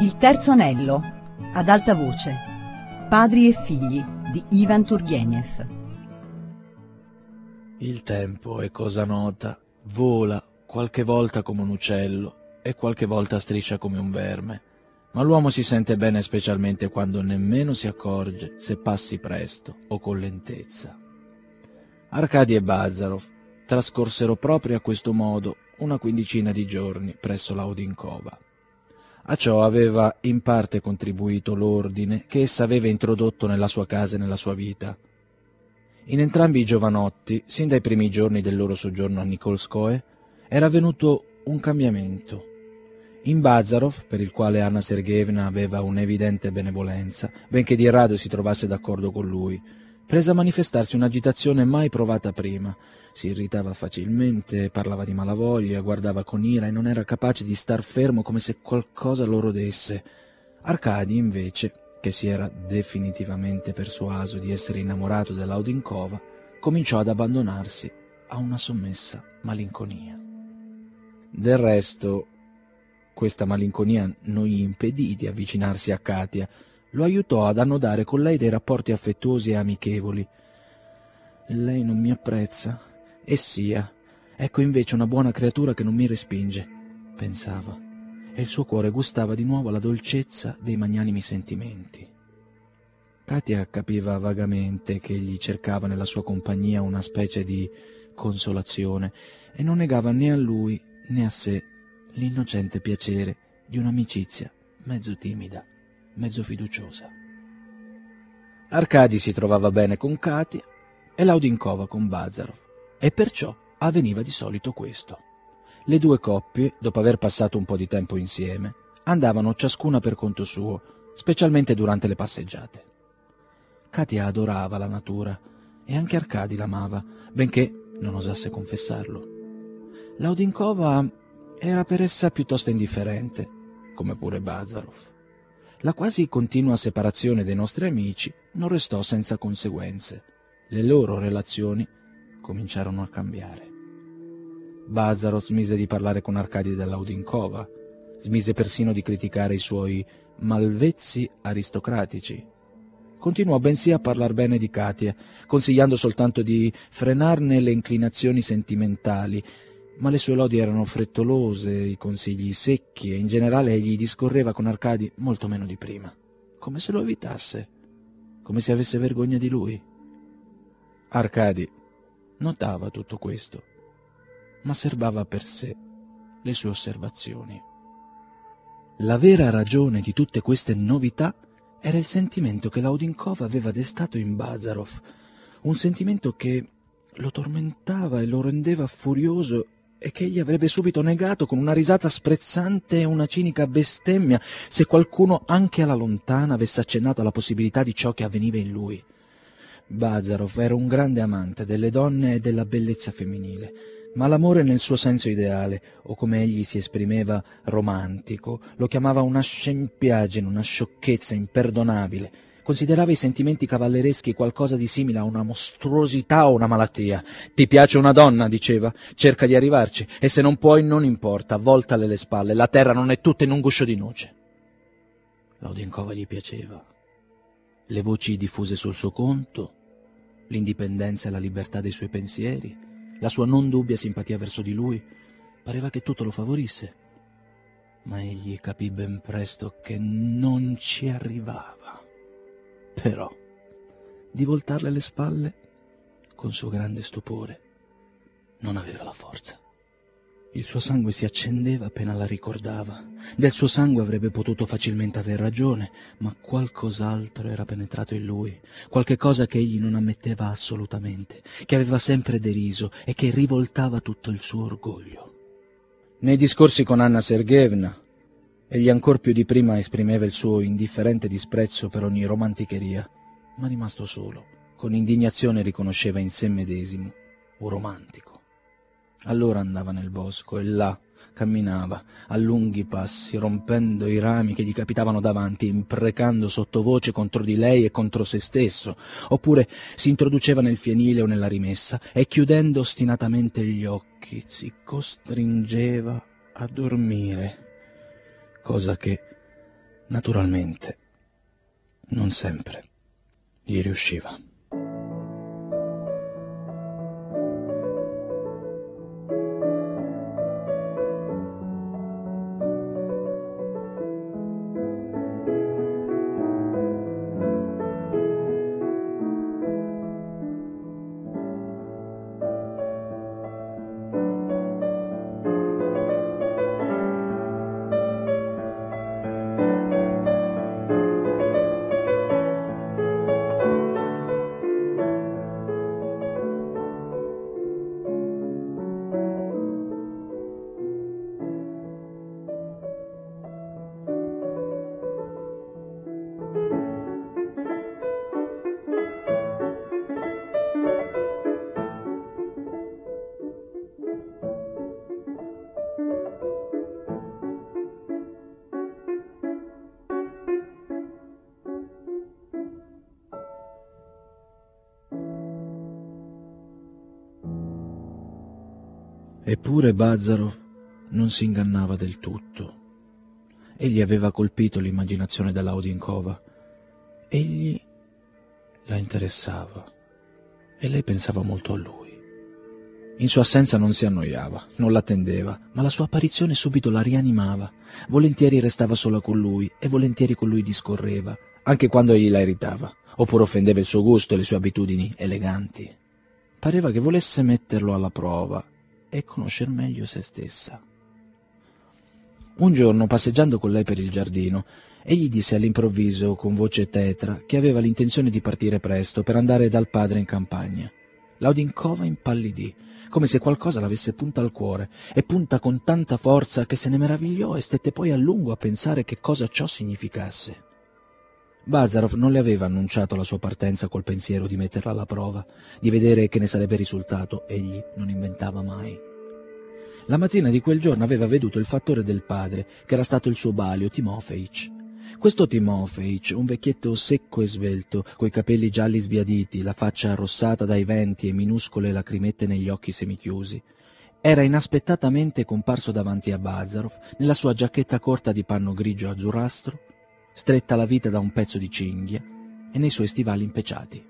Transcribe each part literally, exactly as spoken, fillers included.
Il terzo anello, ad alta voce, Padri e figli di Ivan Turgenev. Il tempo è cosa nota, vola qualche volta come un uccello e qualche volta striscia come un verme, ma l'uomo si sente bene specialmente quando nemmeno si accorge se passi presto o con lentezza. Arkady e Bazarov trascorsero proprio a questo modo una quindicina di giorni presso l'Audinkova. A ciò aveva in parte contribuito l'ordine che essa aveva introdotto nella sua casa e nella sua vita. In entrambi i giovanotti, sin dai primi giorni del loro soggiorno a Nikolskoe, era avvenuto un cambiamento. In Bazarov, per il quale Anna Sergeevna aveva un'evidente benevolenza, benché di rado si trovasse d'accordo con lui, prese a manifestarsi un'agitazione mai provata prima. Si irritava facilmente, parlava di malavoglia, guardava con ira e non era capace di star fermo come se qualcosa lo rodesse. Arkady, invece, che si era definitivamente persuaso di essere innamorato dell'Audinkova, cominciò ad abbandonarsi a una sommessa malinconia. Del resto, questa malinconia non gli impedì di avvicinarsi a Katia, lo aiutò ad annodare con lei dei rapporti affettuosi e amichevoli. Lei non mi apprezza, e sia, ecco invece una buona creatura che non mi respinge, pensava, e il suo cuore gustava di nuovo la dolcezza dei magnanimi sentimenti. Katia capiva vagamente che egli cercava nella sua compagnia una specie di consolazione e non negava né a lui né a sé l'innocente piacere di un'amicizia mezzo timida, mezzo fiduciosa. Arkady si trovava bene con Katia e l'Audinkova con Bazarov, e perciò avveniva di solito questo. Le due coppie, dopo aver passato un po' di tempo insieme, andavano ciascuna per conto suo, specialmente durante le passeggiate. Katia adorava la natura e anche Arkady l'amava, benché non osasse confessarlo. L'Audinkova era per essa piuttosto indifferente, come pure Bazarov. La quasi continua separazione dei nostri amici non restò senza conseguenze. Le loro relazioni cominciarono a cambiare. Bazarov smise di parlare con Arkady dell'Audinkova, smise persino di criticare i suoi malvezzi aristocratici. Continuò bensì a parlar bene di Katia, consigliando soltanto di frenarne le inclinazioni sentimentali, ma le sue lodi erano frettolose, i consigli secchi, e in generale egli discorreva con Arkady molto meno di prima, come se lo evitasse, come se avesse vergogna di lui. Arkady notava tutto questo, ma serbava per sé le sue osservazioni. La vera ragione di tutte queste novità era il sentimento che l'Audinkova aveva destato in Bazarov, un sentimento che lo tormentava e lo rendeva furioso e che egli avrebbe subito negato con una risata sprezzante e una cinica bestemmia se qualcuno anche alla lontana avesse accennato alla possibilità di ciò che avveniva in lui. Bazarov era un grande amante delle donne e della bellezza femminile, ma l'amore nel suo senso ideale, o come egli si esprimeva romantico, lo chiamava una scempiaggine, una sciocchezza imperdonabile. Considerava i sentimenti cavallereschi qualcosa di simile a una mostruosità o una malattia. «Ti piace una donna?» diceva. «Cerca di arrivarci, e se non puoi non importa, voltale le spalle, la terra non è tutta in un guscio di noce». L'Audinkova gli piaceva. Le voci diffuse sul suo conto, l'indipendenza e la libertà dei suoi pensieri, la sua non dubbia simpatia verso di lui, pareva che tutto lo favorisse. Ma egli capì ben presto che non ci arrivava. Però, di voltarle le spalle, con suo grande stupore, non aveva la forza. Il suo sangue si accendeva appena la ricordava. Del suo sangue avrebbe potuto facilmente aver ragione, ma qualcos'altro era penetrato in lui, qualche cosa che egli non ammetteva assolutamente, che aveva sempre deriso e che rivoltava tutto il suo orgoglio. Nei discorsi con Anna Sergeevna, egli ancor più di prima esprimeva il suo indifferente disprezzo per ogni romanticheria, ma rimasto solo, con indignazione riconosceva in sé medesimo un romantico. Allora andava nel bosco e là camminava a lunghi passi, rompendo i rami che gli capitavano davanti, imprecando sottovoce contro di lei e contro se stesso, oppure si introduceva nel fienile o nella rimessa e, chiudendo ostinatamente gli occhi, si costringeva a dormire, cosa che Naturalmente, non sempre gli riusciva. Eppure Bazarov non si ingannava del tutto. Egli aveva colpito l'immaginazione dell'Audinkova. Egli la interessava e lei pensava molto a lui. In sua assenza non si annoiava, non l'attendeva, ma la sua apparizione subito la rianimava. Volentieri restava sola con lui e volentieri con lui discorreva, anche quando egli la irritava, oppure offendeva il suo gusto e le sue abitudini eleganti. Pareva che volesse metterlo alla prova e conoscer meglio se stessa. Un giorno, passeggiando con lei per il giardino, egli disse all'improvviso, con voce tetra, che aveva l'intenzione di partire presto per andare dal padre in campagna. L'Audinkova impallidì, come se qualcosa l'avesse punta al cuore, e punta con tanta forza che se ne meravigliò e stette poi a lungo a pensare che cosa ciò significasse. Bazarov non le aveva annunciato la sua partenza col pensiero di metterla alla prova, di vedere che ne sarebbe risultato. Egli non inventava mai. La mattina di quel giorno aveva veduto il fattore del padre, che era stato il suo balio, Timofeich. Questo Timofeich, un vecchietto secco e svelto, coi capelli gialli sbiaditi, la faccia arrossata dai venti e minuscole lacrimette negli occhi semichiusi, era inaspettatamente comparso davanti a Bazarov nella sua giacchetta corta di panno grigio azzurrastro, stretta alla vita da un pezzo di cinghia, e nei suoi stivali impeciati.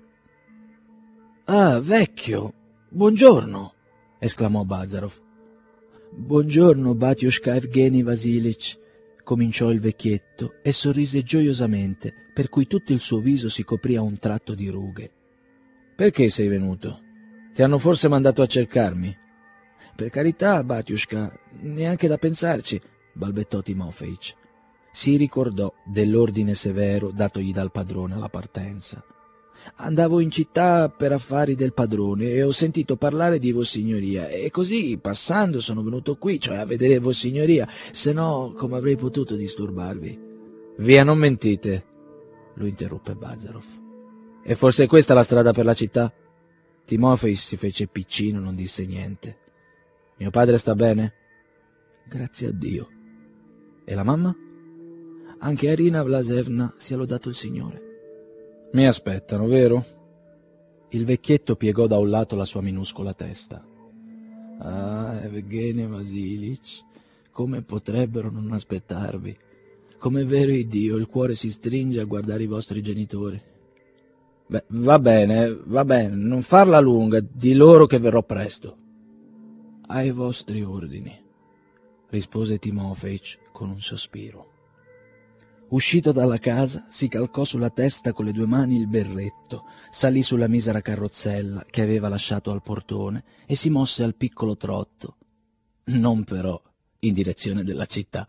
«Ah, vecchio, buongiorno!» esclamò Bazarov. «Buongiorno, Batiushka Evgeny Vasilich», cominciò il vecchietto e sorrise gioiosamente, per cui tutto il suo viso si coprì a un tratto di rughe. «Perché sei venuto? Ti hanno forse mandato a cercarmi?» «Per carità, Batiushka, neanche da pensarci», balbettò Timofeich. Si ricordò dell'ordine severo datogli dal padrone alla partenza. «Andavo in città per affari del padrone e ho sentito parlare di Vossignoria e così, passando, sono venuto qui, cioè a vedere Vossignoria, se no come avrei potuto disturbarvi?» «Via, non mentite», lo interruppe Bazarov. «E forse è questa la strada per la città?» Timofei si fece piccino, non disse niente. «Mio padre sta bene?» «Grazie a Dio». «E la mamma?» «Anche Arina Vlasevna, sia lodato il Signore». «Mi aspettano, vero?» Il vecchietto piegò da un lato la sua minuscola testa. «Ah, Evgeny Vasilich, come potrebbero non aspettarvi? Come è vero Dio, il cuore si stringe a guardare i vostri genitori». «Beh, va bene, va bene, non farla lunga, di loro che verrò presto». «Ai vostri ordini», rispose Timofeich con un sospiro. Uscito dalla casa, si calcò sulla testa con le due mani il berretto, salì sulla misera carrozzella che aveva lasciato al portone e si mosse al piccolo trotto, non però in direzione della città.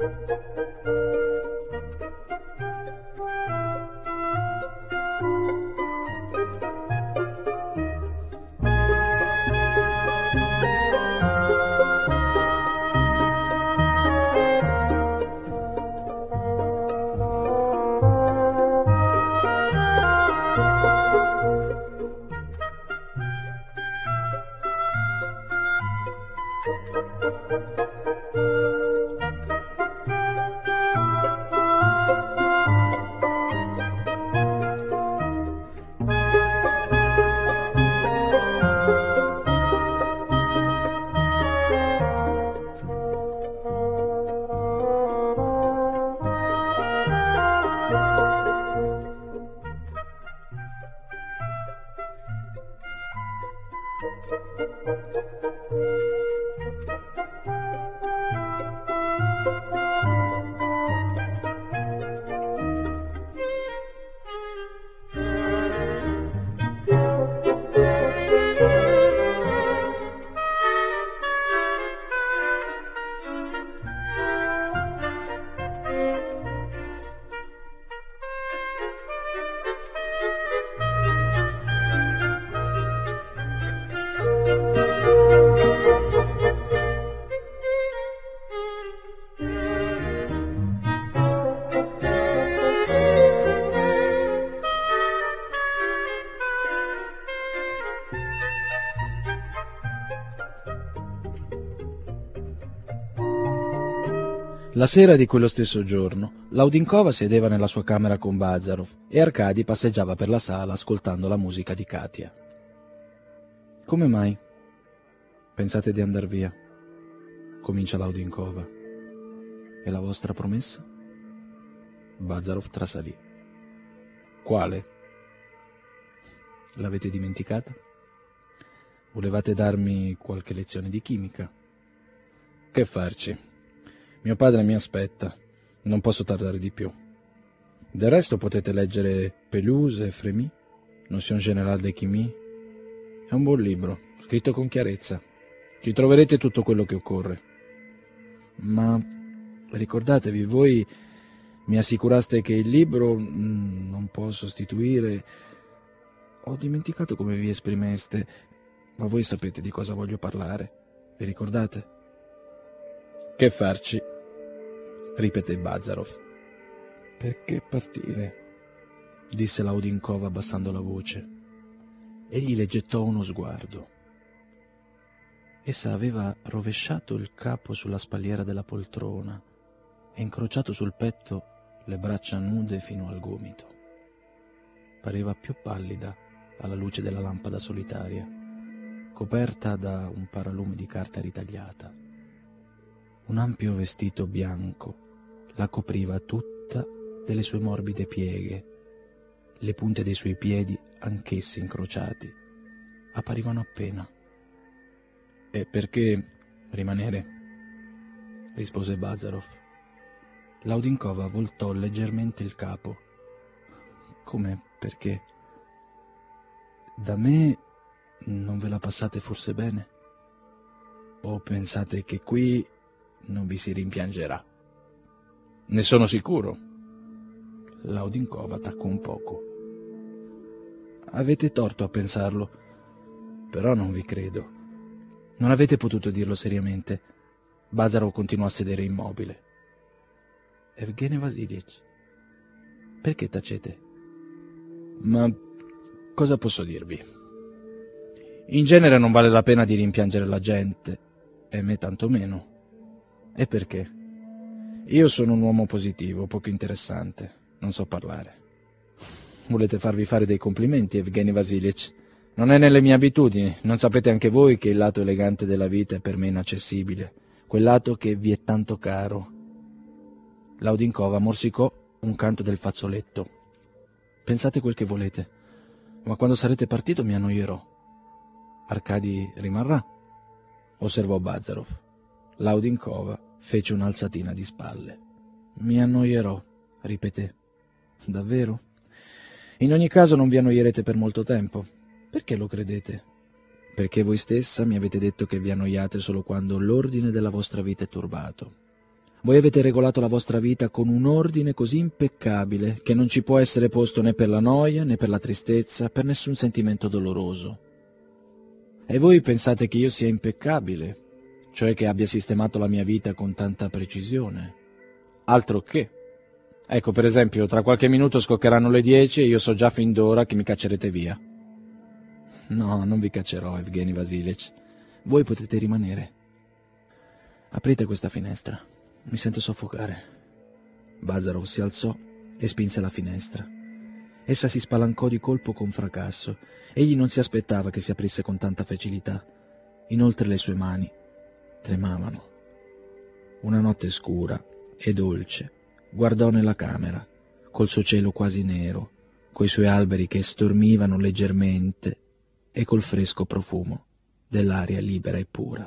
La sera di quello stesso giorno, Laudinkova sedeva nella sua camera con Bazarov e Arkady passeggiava per la sala ascoltando la musica di Katia. «Come mai pensate di andar via?» comincia Laudinkova. «E la vostra promessa?» Bazarov trasalì. «Quale? L'avete dimenticata? Volevate darmi qualche lezione di chimica? Che farci? Mio padre mi aspetta, non posso tardare di più. Del resto potete leggere Pelouse e Frémy, Notion générale de chimie. È un buon libro, scritto con chiarezza. Ci troverete tutto quello che occorre. Ma ricordatevi, voi mi assicuraste che il libro mh, non può sostituire... Ho dimenticato come vi esprimeste, ma voi sapete di cosa voglio parlare. Vi ricordate? Che farci? Ripeté Bazarov. Perché partire? Disse Laudinkova abbassando la voce. Egli le gettò uno sguardo. Essa aveva rovesciato il capo sulla spalliera della poltrona e incrociato sul petto le braccia nude fino al gomito. Pareva più pallida alla luce della lampada solitaria, coperta da un paralume di carta ritagliata. Un ampio vestito bianco la copriva tutta delle sue morbide pieghe. Le punte dei suoi piedi, anch'essi incrociati, apparivano appena. «E perché rimanere?» rispose Bazarov. Laudinkova voltò leggermente il capo. «Come perché? Da me non ve la passate forse bene? O pensate che qui non vi si rimpiangerà?» «Ne sono sicuro». Laudinkova taccò un poco. «Avete torto a pensarlo, però non vi credo. Non avete potuto dirlo seriamente». Bazarov continuò a sedere immobile. «Evgeny Vasilievich, perché tacete?» «Ma cosa posso dirvi? In genere non vale la pena di rimpiangere la gente, e me tantomeno. E perché? Io sono un uomo positivo, poco interessante, non so parlare. Volete farvi fare dei complimenti, Evgeny Vasilievich? Non è nelle mie abitudini, non sapete anche voi che il lato elegante della vita è per me inaccessibile, quel lato che vi è tanto caro». Laudinkova morsicò un canto del fazzoletto. «Pensate quel che volete, ma quando sarete partito mi annoierò». «Arkady rimarrà», osservò Bazarov. Laudinkova fece un'alzatina di spalle. «Mi annoierò», ripeté. «Davvero? In ogni caso non vi annoierete per molto tempo. Perché lo credete? Perché voi stessa mi avete detto che vi annoiate solo quando l'ordine della vostra vita è turbato. Voi avete regolato la vostra vita con un ordine così impeccabile che non ci può essere posto né per la noia, né per la tristezza, per nessun sentimento doloroso. E voi pensate che io sia impeccabile, cioè che abbia sistemato la mia vita con tanta precisione? Altro che. Ecco, per esempio, tra qualche minuto scoccheranno le dieci e io so già fin d'ora che mi caccerete via. No, non vi caccerò, Evgeny Vasilievich. Voi potete rimanere. Aprite questa finestra. Mi sento soffocare. Bazarov si alzò e spinse la finestra. Essa si spalancò di colpo con fracasso. Egli non si aspettava che si aprisse con tanta facilità. Inoltre le sue mani tremavano. Una notte scura e dolce guardò nella camera, col suo cielo quasi nero, coi suoi alberi che stormivano leggermente e col fresco profumo dell'aria libera e pura.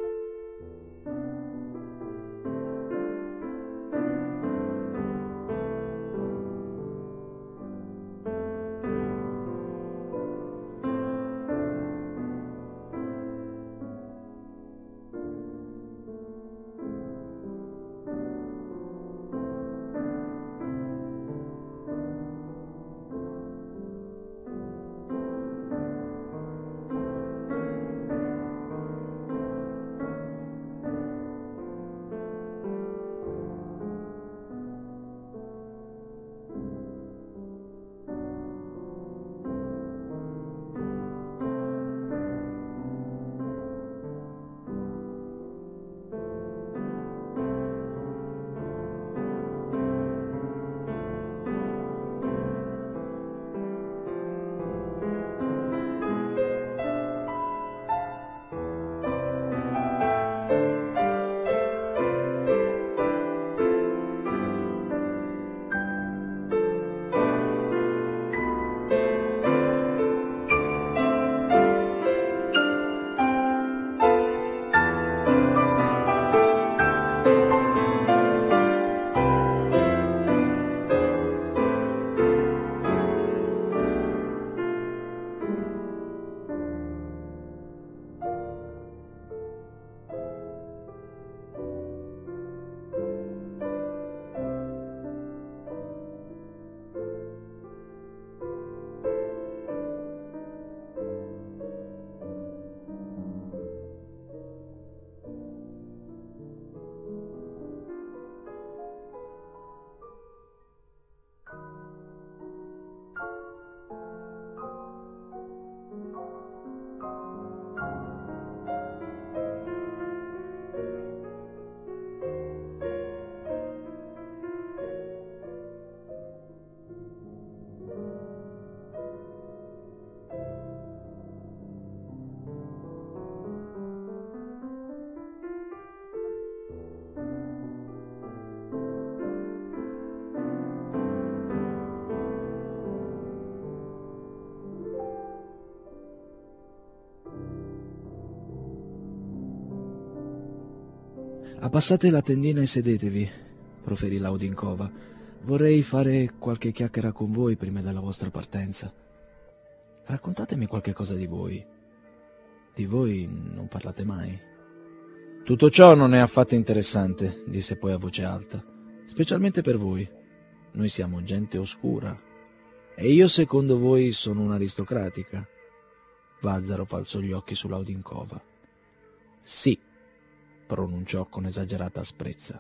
Abbassate la tendina e sedetevi, proferì Laudinkova. Vorrei fare qualche chiacchiera con voi prima della vostra partenza. Raccontatemi qualche cosa di voi. Di voi non parlate mai. Tutto ciò non è affatto interessante, disse poi a voce alta, specialmente per voi. Noi siamo gente oscura. E io, secondo voi, sono un'aristocratica? Bazarov alzò gli occhi su Laudinkova. Sì, pronunciò con esagerata asprezza.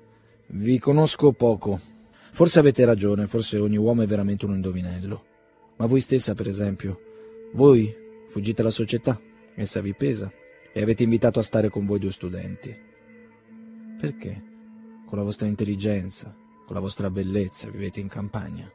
Vi conosco poco. Forse avete ragione, forse ogni uomo è veramente un indovinello. Ma voi stessa, per esempio, voi fuggite dalla società, essa vi pesa, e avete invitato a stare con voi due studenti. Perché? Con la vostra intelligenza, con la vostra bellezza, vivete in campagna.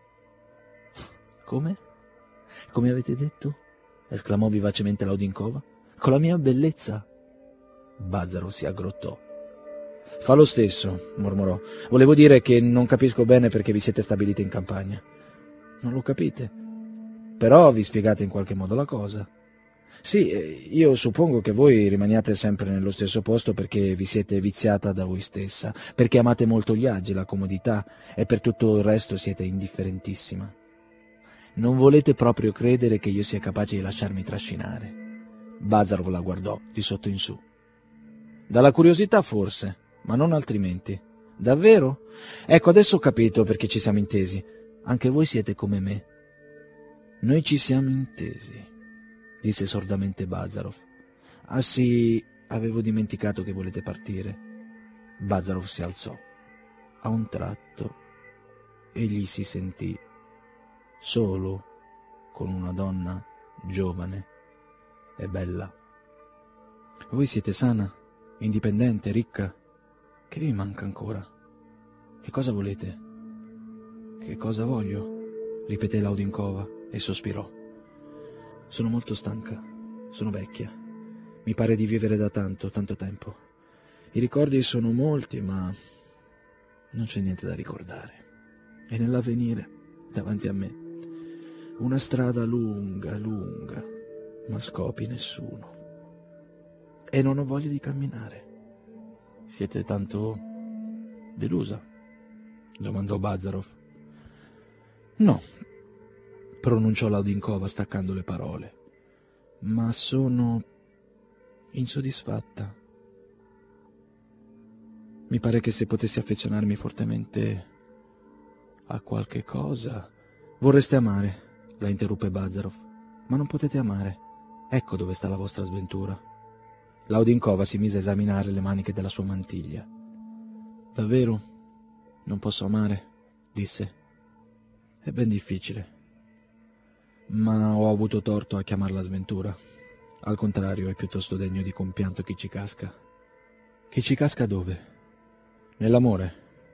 Come? Come avete detto? Esclamò vivacemente Laudinkova. Con la mia bellezza? Bazarov si aggrottò. Fa lo stesso, mormorò. Volevo dire che non capisco bene perché vi siete stabiliti in campagna. Non lo capite? Però vi spiegate in qualche modo la cosa. Sì, io suppongo che voi rimaniate sempre nello stesso posto perché vi siete viziata da voi stessa, perché amate molto gli agi, la comodità, e per tutto il resto siete indifferentissima. Non volete proprio credere che io sia capace di lasciarmi trascinare. Bazarov la guardò di sotto in su. Dalla curiosità forse, ma non altrimenti. Davvero? Ecco, adesso ho capito perché ci siamo intesi. Anche voi siete come me. Noi ci siamo intesi, disse sordamente Bazarov. Ah sì, avevo dimenticato che volete partire. Bazarov si alzò. A un tratto egli si sentì solo con una donna giovane e bella. Voi siete sana, indipendente, ricca? Che vi manca ancora? Che cosa volete? Che cosa voglio? Ripeté Laudinkova e sospirò. Sono molto stanca, sono vecchia. Mi pare di vivere da tanto, tanto tempo. I ricordi sono molti, ma non c'è niente da ricordare. E nell'avvenire, davanti a me, una strada lunga, lunga, ma scopi nessuno. E non ho voglia di camminare. Siete tanto delusa? Domandò Bazarov. No, pronunciò Laudinkova staccando le parole, ma sono insoddisfatta. Mi pare che se potessi affezionarmi fortemente a qualche cosa... Vorreste amare, la interruppe Bazarov, ma non potete amare. Ecco dove sta la vostra sventura. Laudinkova si mise a esaminare le maniche della sua mantiglia. Davvero? Non posso amare? Disse. È ben difficile. Ma ho avuto torto a chiamarla sventura. Al contrario, è piuttosto degno di compianto chi ci casca. Chi ci casca dove? Nell'amore.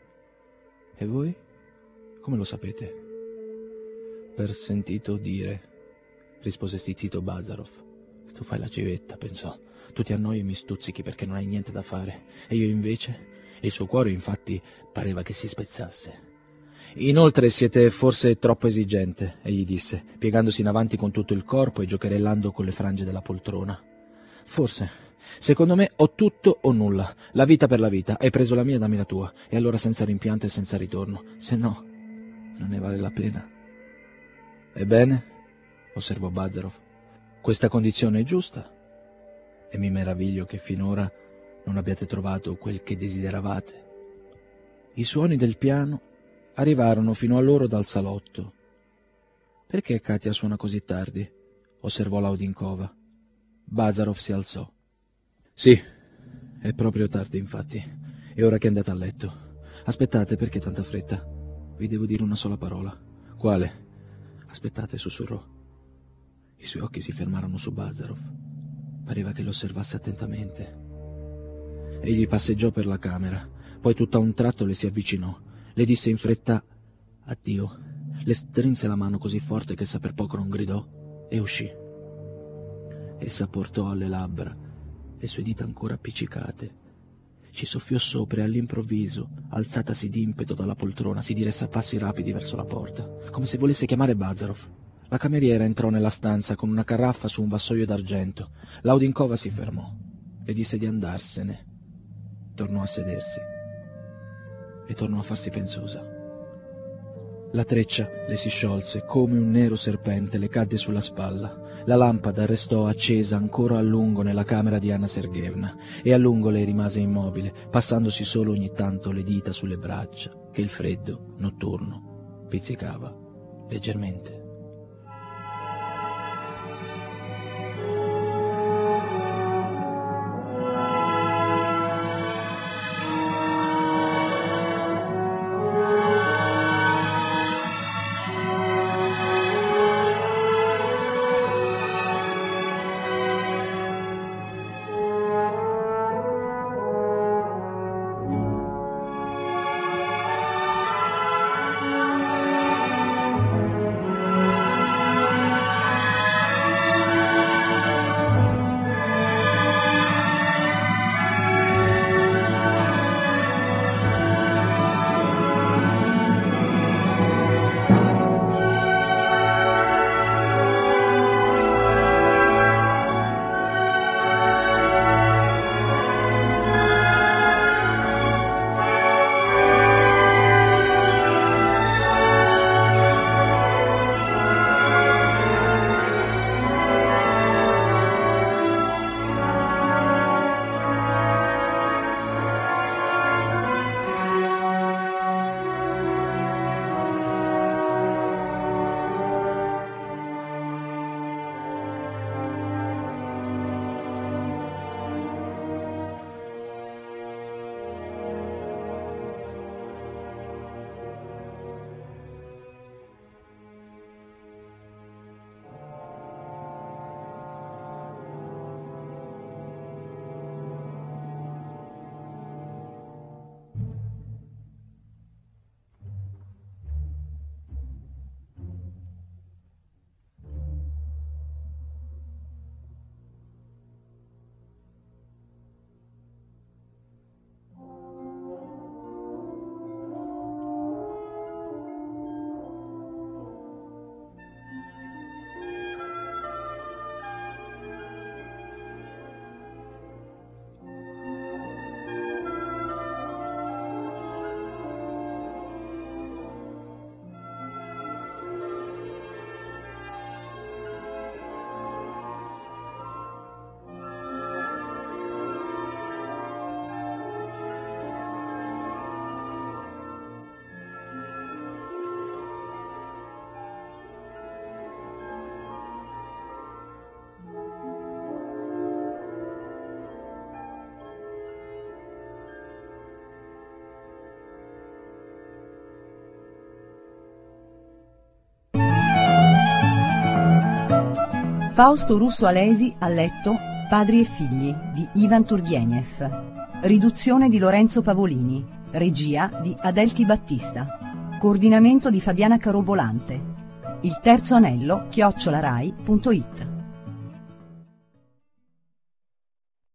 E voi? Come lo sapete? Per sentito dire, rispose stizzito Bazarov. Tu fai la civetta, pensò. Tu ti annoi e mi stuzzichi perché non hai niente da fare. E io invece? E il suo cuore, infatti, pareva che si spezzasse. Inoltre siete forse troppo esigente, egli disse, piegandosi in avanti con tutto il corpo e giocherellando con le frange della poltrona. Forse. Secondo me o tutto o nulla. La vita per la vita. Hai preso la mia, dammi la tua. E allora senza rimpianto e senza ritorno. Se no, non ne vale la pena. Ebbene, osservò Bazarov, questa condizione è giusta. E mi meraviglio che finora non abbiate trovato quel che desideravate. I suoni del piano arrivarono fino a loro dal salotto. Perché Katia suona così tardi? Osservò Laudinkova. Bazarov si alzò. Sì, è proprio tardi, infatti. È ora che andate a letto. Aspettate, perché tanta fretta? Vi devo dire una sola parola. Quale? Aspettate, sussurrò. I suoi occhi si fermarono su Bazarov. Pareva che lo osservasse attentamente. Egli passeggiò per la camera, poi tutto a un tratto le si avvicinò. Le disse in fretta addio. Le strinse la mano così forte che essa per poco non gridò e uscì. Essa portò alle labbra le sue dita ancora appiccicate. Ci soffiò sopra e all'improvviso, alzatasi d'impeto dalla poltrona, si diresse a passi rapidi verso la porta, come se volesse chiamare Bazarov. La cameriera entrò nella stanza con una caraffa su un vassoio d'argento. Laudinkova si fermò. Le disse di andarsene. Tornò a sedersi e tornò a farsi pensosa. La treccia le si sciolse, come un nero serpente le cadde sulla spalla. La lampada restò accesa ancora a lungo nella camera di Anna Sergeevna e a lungo lei rimase immobile, passandosi solo ogni tanto le dita sulle braccia, che il freddo notturno pizzicava leggermente. Fausto Russo Alesi a letto Padri e figli di Ivan Turgenev. Riduzione di Lorenzo Pavolini. Regia di Adelchi Battista. Coordinamento di Fabiana Carobolante. Il terzo anello chiocciola rai punto it.